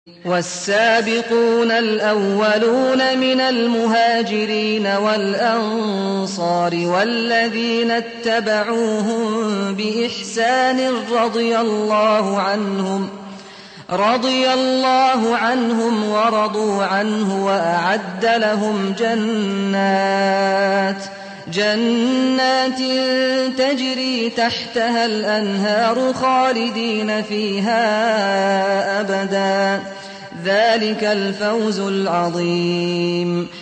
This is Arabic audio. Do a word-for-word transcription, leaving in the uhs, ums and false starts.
والسابقون الأولون من المهاجرين والأنصار والذين اتبعوهم بإحسان رضي الله عنهم رضي الله عنهم ورضوا عنه وأعد لهم جنات جنات تجري تحتها الأنهار خالدين فيها أبدا ذلك الفوز العظيم